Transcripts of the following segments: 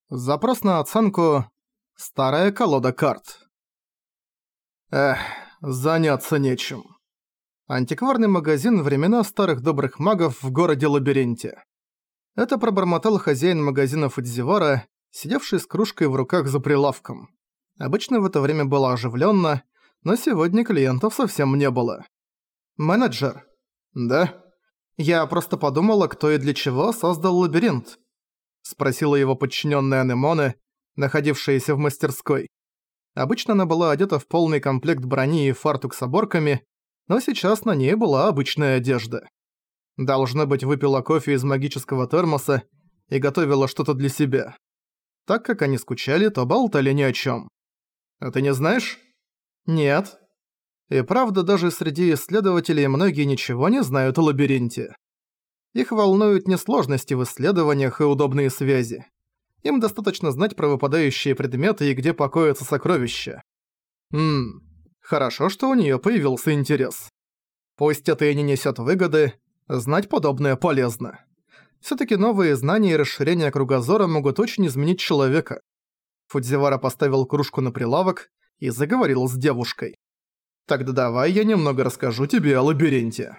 Запрос на оценку «Старая колода карт». Заняться нечем. Антикварный магазин «Времена старых добрых магов» в городе-лабиринте. Это пробормотал хозяин магазина Фудзивара, сидевший с кружкой в руках за прилавком. Обычно в это время было оживленно, но сегодня клиентов совсем не было. «Менеджер?» «Да?» «Я просто подумала, кто и для чего создал лабиринт», — спросила его подчиненная Анемоне, находившаяся в мастерской. Обычно она была одета в полный комплект брони и фартук с оборками, но сейчас на ней была обычная одежда. Должно быть, выпила кофе из магического термоса и готовила что-то для себя. Так как они скучали, то болтали ни о чем. «А ты не знаешь?» «Нет». И правда, даже среди исследователей многие ничего не знают о лабиринте. Их волнуют не сложности в исследованиях и удобные связи. Им достаточно знать про выпадающие предметы и где покоятся сокровища. Хорошо, что у неё появился интерес. Пусть это и не несёт выгоды, знать подобное полезно. Всё-таки новые знания и расширение кругозора могут очень изменить человека. Фудзивара поставил кружку на прилавок и заговорил с девушкой. «Тогда давай я немного расскажу тебе о лабиринте».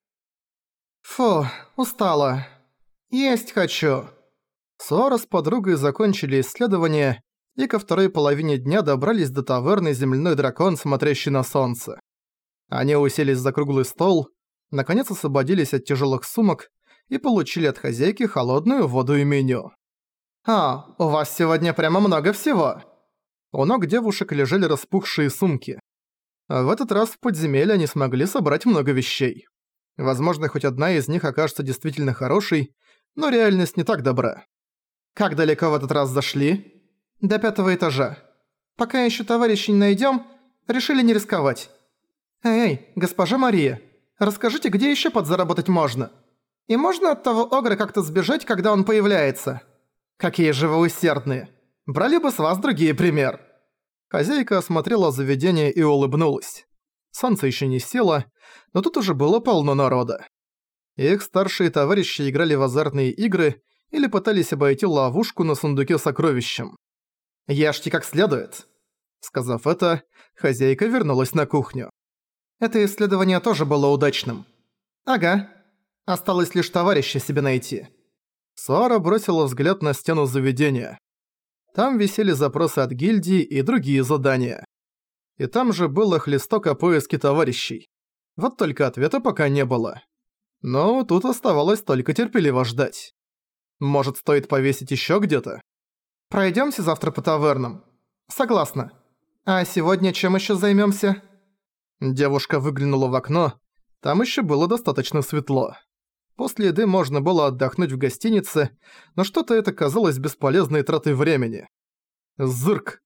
«Фу, устала. Есть хочу». Суара с подругой закончили исследование и ко второй половине дня добрались до таверны «Земляной дракон, смотрящий на солнце». Они уселись за круглый стол, наконец освободились от тяжелых сумок и получили от хозяйки холодную воду и меню. «У вас сегодня прямо много всего!» У ног девушек лежали распухшие сумки. В этот раз в подземелье они смогли собрать много вещей. Возможно, хоть одна из них окажется действительно хорошей, но реальность не так добра. «Как далеко в этот раз зашли?» «До 5-го этажа. Пока еще товарищей не найдём, решили не рисковать». «Эй, госпожа Мария, расскажите, где ещё подзаработать можно? И можно от того огра как-то сбежать, когда он появляется? Какие же вы усердные. Брали бы с вас другие пример». Хозяйка осмотрела заведение и улыбнулась. Солнце ещё не село, но тут уже было полно народа. Их старшие товарищи играли в азартные игры или пытались обойти ловушку на сундуке с сокровищем. «Ешьте как следует». Сказав это, хозяйка вернулась на кухню. Это исследование тоже было удачным. «Ага. Осталось лишь товарища себе найти». Суара бросила взгляд на стену заведения. Там висели запросы от гильдии и другие задания. И там же был их листок о поиске товарищей. Вот только ответа пока не было. Но тут оставалось только терпеливо ждать. Может, стоит повесить ещё где-то? «Пройдёмся завтра по тавернам?» «Согласна. А сегодня чем ещё займёмся?» Девушка выглянула в окно. Там ещё было достаточно светло. После еды можно было отдохнуть в гостинице, но что-то это казалось бесполезной тратой времени. Зырк.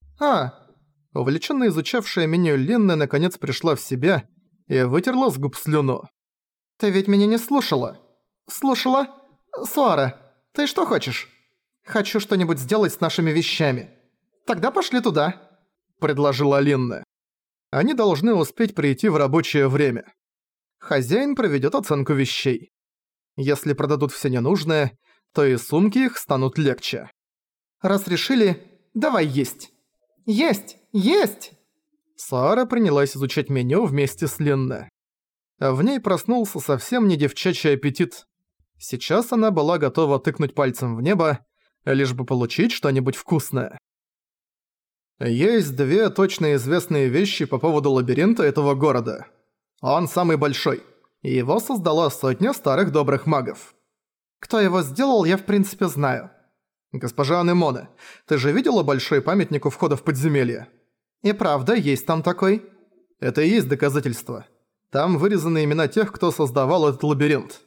Увлечённо изучавшая меню Линна наконец пришла в себя и вытерла с губ слюну. «Ты ведь меня не слушала?» «Слушала? Суара, ты что хочешь?» «Хочу что-нибудь сделать с нашими вещами». «Тогда пошли туда», — предложила Линна. Они должны успеть прийти в рабочее время. Хозяин проведёт оценку вещей. Если продадут всё ненужное, то и сумки их станут легче. «Раз решили, давай есть». «Есть! Есть!» Саара принялась изучать меню вместе с Линне. В ней проснулся совсем не девчачий аппетит. Сейчас она была готова тыкнуть пальцем в небо, лишь бы получить что-нибудь вкусное. Есть две точно известные вещи по поводу лабиринта этого города. Он самый большой, и его создала сотня старых добрых магов. Кто его сделал, я в принципе знаю. Госпожа Анемоне, ты же видела большой памятник у входа в подземелье? И правда, есть там такой. Это и есть доказательство. Там вырезаны имена тех, кто создавал этот лабиринт.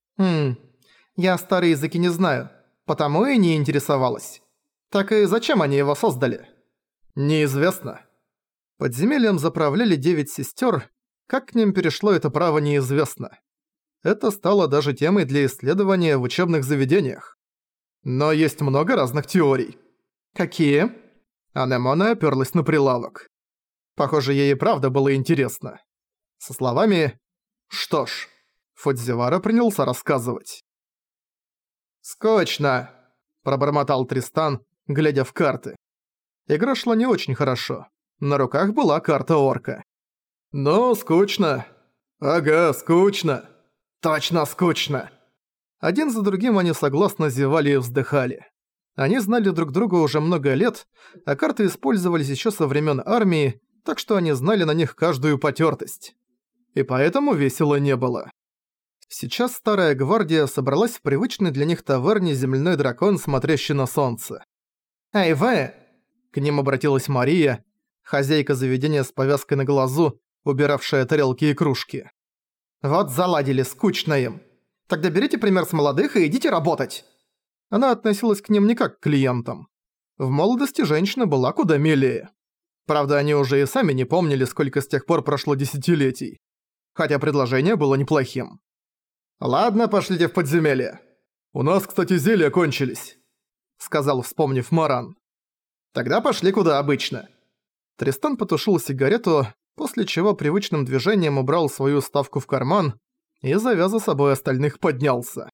Я старые языки не знаю, потому и не интересовалась. Так и зачем они его создали? Неизвестно. Подземельем заправляли 9 сестер. Как к ним перешло это право, неизвестно. Это стало даже темой для исследования в учебных заведениях. Но есть много разных теорий. Какие? Анемоне оперлась на прилавок. Похоже, ей и правда было интересно. Со словами «Что ж», Фудзивара принялся рассказывать. «Скучно», – пробормотал Тристан, глядя в карты. Игра шла не очень хорошо. На руках была карта орка. «Ну, скучно. Ага, скучно. Точно скучно». Один за другим они согласно зевали и вздыхали. Они знали друг друга уже много лет, а карты использовались еще со времен армии, так что они знали на них каждую потертость. И поэтому весело не было. Сейчас старая гвардия собралась в привычной для них таверне «Земляной дракон, смотрящий на солнце». «Эй, вы!» К ним обратилась Мария, хозяйка заведения с повязкой на глазу, убиравшая тарелки и кружки. «Вот заладили, скучно им. Тогда берите пример с молодых и идите работать!» Она относилась к ним не как к клиентам. В молодости женщина была куда милее. Правда, они уже и сами не помнили, сколько с тех пор прошло десятилетий. Хотя предложение было неплохим. «Ладно, пошлите в подземелье. У нас, кстати, зелья кончились», — сказал, вспомнив Маран. «Тогда пошли куда обычно». Тристан потушил сигарету, после чего привычным движением убрал свою ставку в карман и, завязав за собой остальных, поднялся.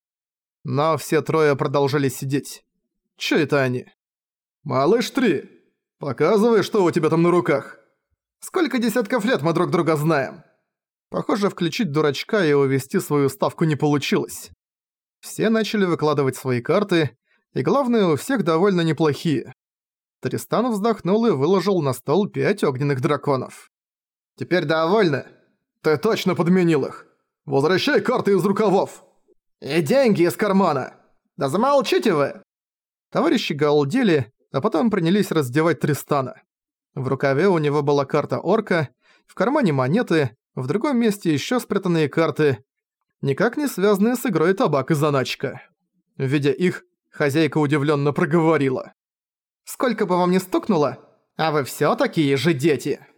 Но все трое продолжали сидеть. Чё это они? «Малыш 3, показывай, что у тебя там на руках. Сколько десятков лет мы друг друга знаем?» Похоже, включить дурачка и увести свою ставку не получилось. Все начали выкладывать свои карты, и главное, у всех довольно неплохие. Тристан вздохнул и выложил на стол 5 огненных драконов. «Теперь довольны? Ты точно подменил их. Возвращай карты из рукавов. И деньги из кармана. Да замолчите вы!» Товарищи галдели, а потом принялись раздевать Тристана. В рукаве у него была карта орка, в кармане монеты, в другом месте еще спрятанные карты, никак не связанные с игрой табак и заначка. Видя их, хозяйка удивленно проговорила. «Сколько бы вам ни стукнуло, а вы все такие же дети!»